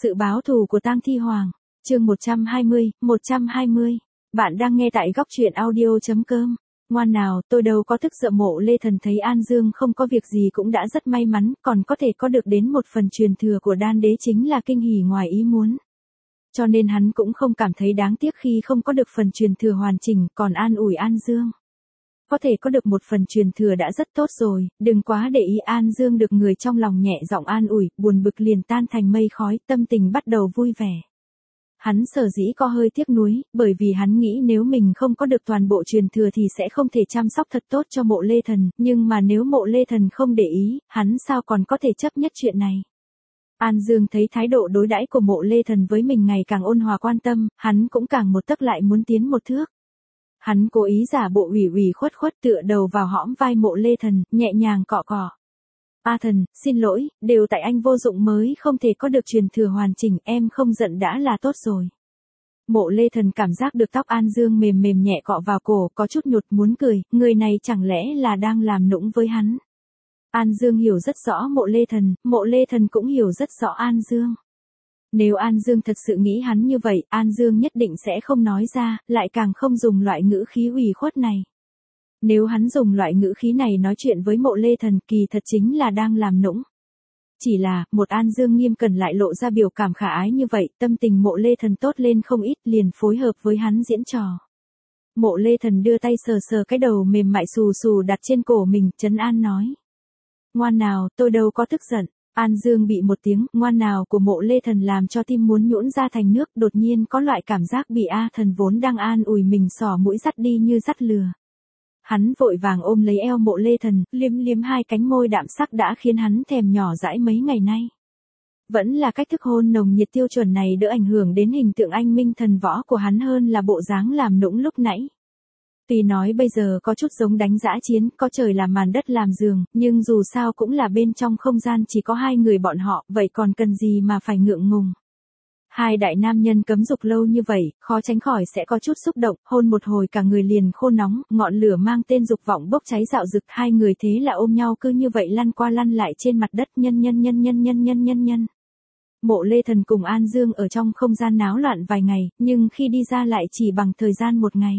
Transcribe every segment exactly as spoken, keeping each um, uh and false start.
Sự báo thù của Tang Thi Hoàng, chương một trăm hai mươi, một trăm hai mươi. Bạn đang nghe tại góc truyện audio chấm com. Ngoan nào, tôi đâu có thức sợ. Mộ Lê Thần thấy An Dương không có việc gì cũng đã rất may mắn, còn có thể có được đến một phần truyền thừa của đan đế chính là kinh hỉ ngoài ý muốn. Cho nên hắn cũng không cảm thấy đáng tiếc khi không có được phần truyền thừa hoàn chỉnh, còn an ủi An Dương. Có thể có được một phần truyền thừa đã rất tốt rồi, đừng quá để ý. An Dương được người trong lòng nhẹ giọng an ủi, buồn bực liền tan thành mây khói, tâm tình bắt đầu vui vẻ. Hắn sở dĩ có hơi tiếc nuối, bởi vì hắn nghĩ nếu mình không có được toàn bộ truyền thừa thì sẽ không thể chăm sóc thật tốt cho Mộ Lê Thần, nhưng mà nếu Mộ Lê Thần không để ý, hắn sao còn có thể chấp nhất chuyện này. An Dương thấy thái độ đối đãi của Mộ Lê Thần với mình ngày càng ôn hòa quan tâm, hắn cũng càng một tấc lại muốn tiến một thước. Hắn cố ý giả bộ ủy ủy khuất khuất tựa đầu vào hõm vai Mộ Lê Thần, nhẹ nhàng cọ cọ. A Thần, xin lỗi, đều tại anh vô dụng mới không thể có được truyền thừa hoàn chỉnh, em không giận đã là tốt rồi. Mộ Lê Thần cảm giác được tóc An Dương mềm mềm nhẹ cọ vào cổ, có chút nhột muốn cười, người này chẳng lẽ là đang làm nũng với hắn. An Dương hiểu rất rõ Mộ Lê Thần, Mộ Lê Thần cũng hiểu rất rõ An Dương. Nếu An Dương thật sự nghĩ hắn như vậy, An Dương nhất định sẽ không nói ra, lại càng không dùng loại ngữ khí ủy khuất này. Nếu hắn dùng loại ngữ khí này nói chuyện với Mộ Lê Thần, kỳ thật chính là đang làm nũng. Chỉ là, một An Dương nghiêm cẩn lại lộ ra biểu cảm khả ái như vậy, tâm tình Mộ Lê Thần tốt lên không ít, liền phối hợp với hắn diễn trò. Mộ Lê Thần đưa tay sờ sờ cái đầu mềm mại xù xù đặt trên cổ mình, trấn an nói. Ngoan nào, tôi đâu có tức giận. An Dương bị một tiếng ngoan nào của Mộ Lê Thần làm cho tim muốn nhũn ra thành nước, đột nhiên có loại cảm giác bị A Thần vốn đang an ủi mình xỏ mũi dắt đi như dắt lừa. Hắn vội vàng ôm lấy eo Mộ Lê Thần, liếm liếm hai cánh môi đạm sắc đã khiến hắn thèm nhỏ dãi mấy ngày nay. Vẫn là cách thức hôn nồng nhiệt tiêu chuẩn này đỡ ảnh hưởng đến hình tượng anh minh thần võ của hắn hơn là bộ dáng làm nũng lúc nãy. Tuy nói bây giờ có chút giống đánh dã chiến, có trời làm màn đất làm giường, nhưng dù sao cũng là bên trong không gian chỉ có hai người bọn họ, vậy còn cần gì mà phải ngượng ngùng. Hai đại nam nhân cấm dục lâu như vậy, khó tránh khỏi sẽ có chút xúc động, hôn một hồi cả người liền khô nóng, ngọn lửa mang tên dục vọng bốc cháy rạo rực, hai người thế là ôm nhau cứ như vậy lăn qua lăn lại trên mặt đất, nhân nhân nhân nhân nhân nhân nhân nhân. Mộ Lê Thần cùng An Dương ở trong không gian náo loạn vài ngày, nhưng khi đi ra lại chỉ bằng thời gian một ngày.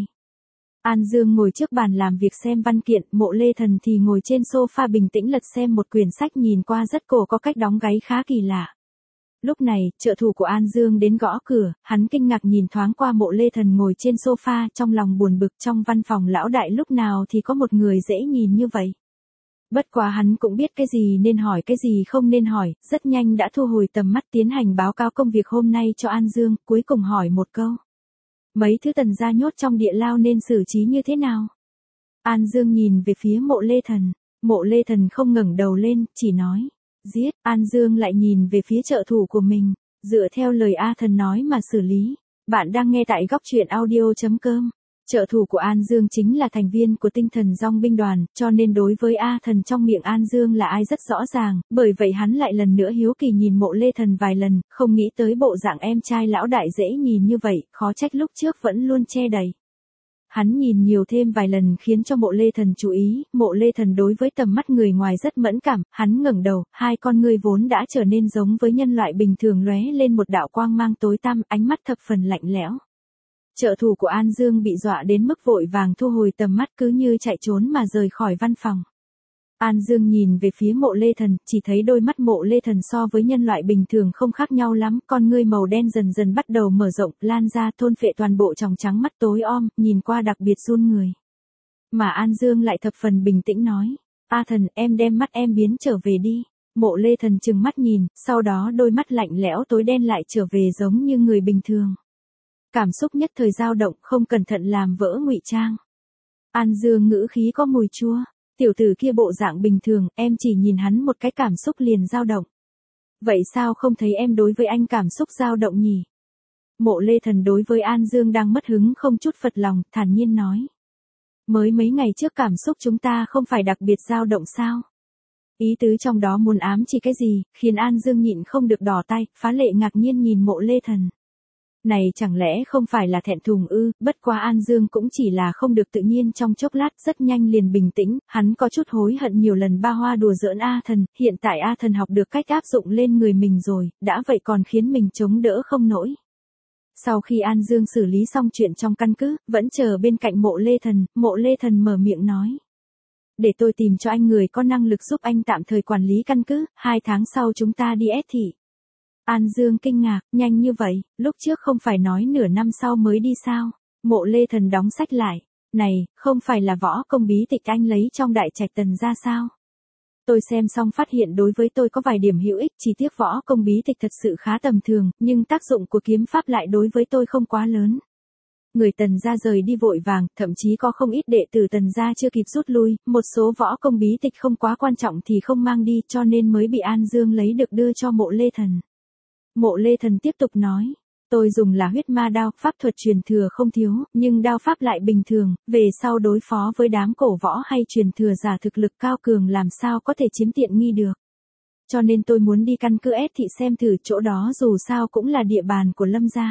An Dương ngồi trước bàn làm việc xem văn kiện, Mộ Lê Thần thì ngồi trên sofa bình tĩnh lật xem một quyển sách, nhìn qua rất cổ có cách đóng gáy khá kỳ lạ. Lúc này, trợ thủ của An Dương đến gõ cửa, hắn kinh ngạc nhìn thoáng qua Mộ Lê Thần ngồi trên sofa, trong lòng buồn bực, trong văn phòng lão đại lúc nào thì có một người dễ nhìn như vậy. Bất quá hắn cũng biết cái gì nên hỏi cái gì không nên hỏi, rất nhanh đã thu hồi tầm mắt tiến hành báo cáo công việc hôm nay cho An Dương, cuối cùng hỏi một câu. Mấy thứ Tần gia nhốt trong địa lao nên xử trí như thế nào? An Dương nhìn về phía Mộ Lê Thần, Mộ Lê Thần không ngẩng đầu lên, chỉ nói, giết. An Dương lại nhìn về phía trợ thủ của mình, dựa theo lời A Thần nói mà xử lý. Bạn đang nghe tại góc truyện audio chấm com. Trợ thủ của An Dương chính là thành viên của tinh thần dòng binh đoàn, cho nên đối với A Thần trong miệng An Dương là ai rất rõ ràng, bởi vậy hắn lại lần nữa hiếu kỳ nhìn Mộ Lê Thần vài lần, không nghĩ tới bộ dạng em trai lão đại dễ nhìn như vậy, khó trách lúc trước vẫn luôn che đậy. Hắn nhìn nhiều thêm vài lần khiến cho Mộ Lê Thần chú ý, Mộ Lê Thần đối với tầm mắt người ngoài rất mẫn cảm, hắn ngẩng đầu, hai con ngươi vốn đã trở nên giống với nhân loại bình thường lóe lên một đạo quang mang tối tăm, ánh mắt thập phần lạnh lẽo. Trợ thủ của An Dương bị dọa đến mức vội vàng thu hồi tầm mắt cứ như chạy trốn mà rời khỏi văn phòng. An Dương nhìn về phía Mộ Lê Thần, chỉ thấy đôi mắt Mộ Lê Thần so với nhân loại bình thường không khác nhau lắm, con ngươi màu đen dần dần bắt đầu mở rộng, lan ra thôn phệ toàn bộ tròng trắng mắt tối om, nhìn qua đặc biệt run người. Mà An Dương lại thập phần bình tĩnh nói, A Thần, em đem mắt em biến trở về đi. Mộ Lê Thần trừng mắt nhìn, sau đó đôi mắt lạnh lẽo tối đen lại trở về giống như người bình thường. Cảm xúc nhất thời dao động, không cẩn thận làm vỡ ngụy trang. An Dương ngữ khí có mùi chua, tiểu tử kia bộ dạng bình thường, em chỉ nhìn hắn một cái cảm xúc liền dao động. Vậy sao không thấy em đối với anh cảm xúc dao động nhỉ? Mộ Lê Thần đối với An Dương đang mất hứng không chút phật lòng, thản nhiên nói. Mới mấy ngày trước cảm xúc chúng ta không phải đặc biệt dao động sao? Ý tứ trong đó muốn ám chỉ cái gì, khiến An Dương nhịn không được đỏ tay, phá lệ ngạc nhiên nhìn Mộ Lê Thần. Này chẳng lẽ không phải là thẹn thùng ư, bất quá An Dương cũng chỉ là không được tự nhiên trong chốc lát, rất nhanh liền bình tĩnh, hắn có chút hối hận nhiều lần ba hoa đùa giỡn A Thần, hiện tại A Thần học được cách áp dụng lên người mình rồi, đã vậy còn khiến mình chống đỡ không nổi. Sau khi An Dương xử lý xong chuyện trong căn cứ, vẫn chờ bên cạnh Mộ Lê Thần, Mộ Lê Thần mở miệng nói. Để tôi tìm cho anh người có năng lực giúp anh tạm thời quản lý căn cứ, hai tháng sau chúng ta đi ép thị. An Dương kinh ngạc, nhanh như vậy, lúc trước không phải nói nửa năm sau mới đi sao? Mộ Lê Thần đóng sách lại, này, không phải là võ công bí tịch anh lấy trong đại trạch tần ra sao? Tôi xem xong phát hiện đối với tôi có vài điểm hữu ích, chỉ tiếc võ công bí tịch thật sự khá tầm thường, nhưng tác dụng của kiếm pháp lại đối với tôi không quá lớn. Người tần gia rời đi vội vàng, thậm chí có không ít đệ tử tần gia chưa kịp rút lui, một số võ công bí tịch không quá quan trọng thì không mang đi, cho nên mới bị An Dương lấy được đưa cho Mộ Lê Thần. Mộ Lê Thần tiếp tục nói, tôi dùng là huyết ma đao, pháp thuật truyền thừa không thiếu, nhưng đao pháp lại bình thường, về sau đối phó với đám cổ võ hay truyền thừa giả thực lực cao cường làm sao có thể chiếm tiện nghi được. Cho nên tôi muốn đi căn cứ ép thị xem thử, chỗ đó dù sao cũng là địa bàn của Lâm gia.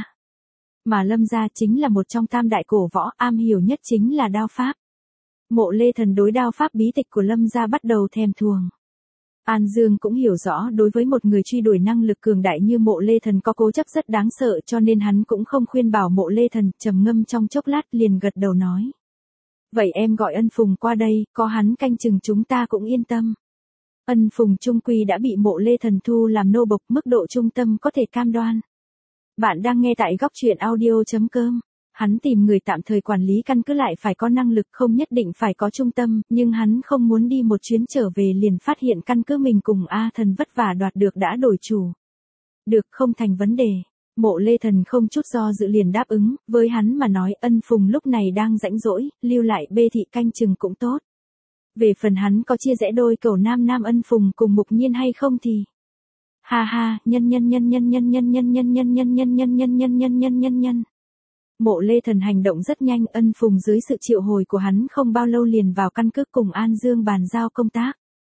Mà Lâm gia chính là một trong tam đại cổ võ, am hiểu nhất chính là đao pháp. Mộ Lê Thần đối đao pháp bí tịch của Lâm gia bắt đầu thèm thuồng. An Dương cũng hiểu rõ đối với một người truy đuổi năng lực cường đại như Mộ Lê Thần có cố chấp rất đáng sợ, cho nên hắn cũng không khuyên bảo Mộ Lê Thần, trầm ngâm trong chốc lát liền gật đầu nói. Vậy em gọi Ân Phùng qua đây, có hắn canh chừng chúng ta cũng yên tâm. Ân Phùng trung quy đã bị Mộ Lê Thần thu làm nô bộc, mức độ trung tâm có thể cam đoan. Bạn đang nghe tại góc truyện audio chấm com. Hắn tìm người tạm thời quản lý căn cứ lại phải có năng lực, không nhất định phải có trung tâm, nhưng hắn không muốn đi một chuyến trở về liền phát hiện căn cứ mình cùng A Thần vất vả đoạt được đã đổi chủ. Được, không thành vấn đề. Mộ Lê Thần không chút do dự liền đáp ứng, với hắn mà nói Ân Phùng lúc này đang rãnh rỗi, lưu lại bê thị canh chừng cũng tốt. Về phần hắn có chia rẽ đôi cầu nam nam Ân Phùng cùng Mục Nhiên hay không thì... Ha ha, nhân nhân nhân nhân nhân nhân nhân nhân nhân nhân nhân nhân nhân nhân nhân nhân nhân nhân. Mộ Lê Thần hành động rất nhanh, Ân Phùng dưới sự triệu hồi của hắn không bao lâu liền vào căn cứ cùng An Dương bàn giao công tác.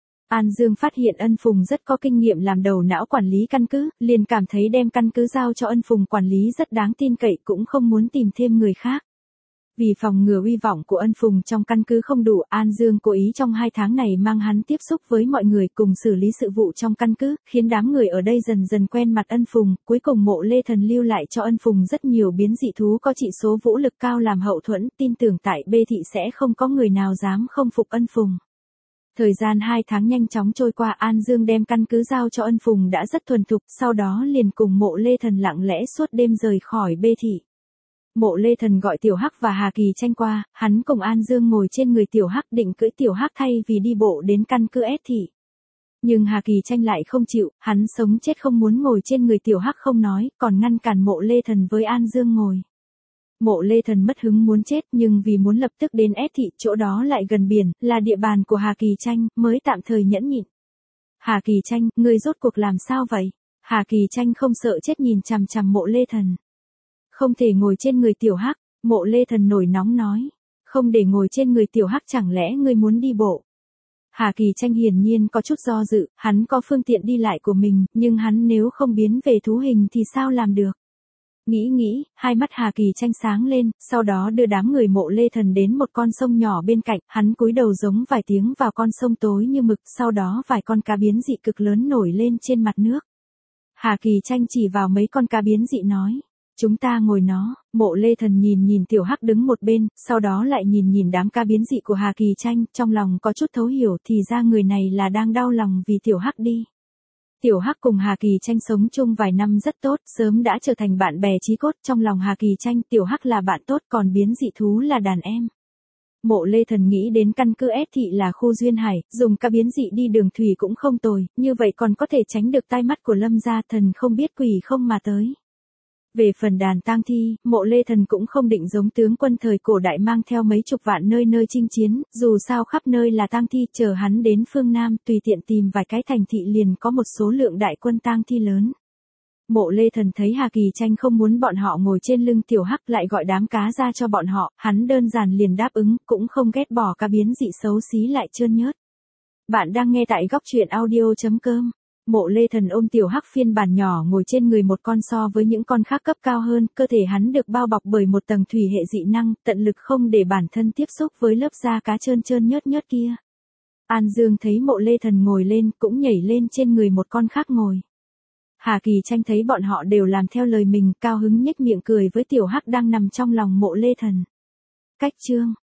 An Dương phát hiện Ân Phùng rất có kinh nghiệm làm đầu não quản lý căn cứ, liền cảm thấy đem căn cứ giao cho Ân Phùng quản lý rất đáng tin cậy, cũng không muốn tìm thêm người khác. Vì phòng ngừa uy vọng của Ân Phùng trong căn cứ không đủ, An Dương cố ý trong hai tháng này mang hắn tiếp xúc với mọi người cùng xử lý sự vụ trong căn cứ, khiến đám người ở đây dần dần quen mặt Ân Phùng, cuối cùng Mộ Lê Thần lưu lại cho Ân Phùng rất nhiều biến dị thú có chỉ số vũ lực cao làm hậu thuẫn, tin tưởng tại bê thị sẽ không có người nào dám không phục Ân Phùng. Thời gian hai tháng nhanh chóng trôi qua, An Dương đem căn cứ giao cho Ân Phùng đã rất thuần thục, sau đó liền cùng Mộ Lê Thần lặng lẽ suốt đêm rời khỏi bê thị. Mộ Lê Thần gọi Tiểu Hắc và Hà Kỳ Tranh qua, hắn cùng An Dương ngồi trên người Tiểu Hắc định cưỡi Tiểu Hắc thay vì đi bộ đến căn cứ ép thị. Nhưng Hà Kỳ Tranh lại không chịu, hắn sống chết không muốn ngồi trên người Tiểu Hắc không nói, còn ngăn cản Mộ Lê Thần với An Dương ngồi. Mộ Lê Thần mất hứng muốn chết, nhưng vì muốn lập tức đến ép thị, chỗ đó lại gần biển, là địa bàn của Hà Kỳ Tranh, mới tạm thời nhẫn nhịn. Hà Kỳ Tranh, ngươi rốt cuộc làm sao vậy? Hà Kỳ Tranh không sợ chết nhìn chằm chằm Mộ Lê Thần. Không thể ngồi trên người Tiểu Hắc, Mộ Lê Thần nổi nóng nói. Không để ngồi trên người Tiểu Hắc chẳng lẽ ngươi muốn đi bộ? Hà Kỳ Tranh hiển nhiên có chút do dự, hắn có phương tiện đi lại của mình, nhưng hắn nếu không biến về thú hình thì sao làm được? Nghĩ nghĩ, hai mắt Hà Kỳ Tranh sáng lên, sau đó đưa đám người Mộ Lê Thần đến một con sông nhỏ bên cạnh, hắn cúi đầu giống vài tiếng vào con sông tối như mực, sau đó vài con cá biến dị cực lớn nổi lên trên mặt nước. Hà Kỳ Tranh chỉ vào mấy con cá biến dị nói. Chúng ta ngồi nó. Mộ Lê Thần nhìn nhìn Tiểu Hắc đứng một bên, sau đó lại nhìn nhìn đám cá biến dị của Hà Kỳ Tranh, trong lòng có chút thấu hiểu, thì ra người này là đang đau lòng vì Tiểu Hắc đi. Tiểu Hắc cùng Hà Kỳ Tranh sống chung vài năm rất tốt, sớm đã trở thành bạn bè chí cốt, trong lòng Hà Kỳ Tranh, Tiểu Hắc là bạn tốt, còn biến dị thú là đàn em. Mộ Lê Thần nghĩ đến căn cứ ép thị là khu duyên hải, dùng cá biến dị đi đường thủy cũng không tồi, như vậy còn có thể tránh được tai mắt của Lâm gia, thần không biết quỷ không mà tới. Về phần đàn tang thi, Mộ Lê Thần cũng không định giống tướng quân thời cổ đại mang theo mấy chục vạn nơi nơi chinh chiến, dù sao khắp nơi là tang thi, chờ hắn đến phương Nam, tùy tiện tìm vài cái thành thị liền có một số lượng đại quân tang thi lớn. Mộ Lê Thần thấy Hà Kỳ Tranh không muốn bọn họ ngồi trên lưng Tiểu Hắc lại gọi đám cá ra cho bọn họ, hắn đơn giản liền đáp ứng, cũng không ghét bỏ cá biến dị xấu xí lại trơn nhớt. Bạn đang nghe tại góc truyện audio chấm com. Mộ Lê Thần ôm tiểu hắc phiên bản nhỏ ngồi trên người một con so với những con khác cấp cao hơn, cơ thể hắn được bao bọc bởi một tầng thủy hệ dị năng, tận lực không để bản thân tiếp xúc với lớp da cá trơn trơn nhớt nhớt kia. An Dương thấy Mộ Lê Thần ngồi lên, cũng nhảy lên trên người một con khác ngồi. Hà Kỳ Tranh thấy bọn họ đều làm theo lời mình, cao hứng nhếch miệng cười với tiểu hắc đang nằm trong lòng Mộ Lê Thần. Cách chương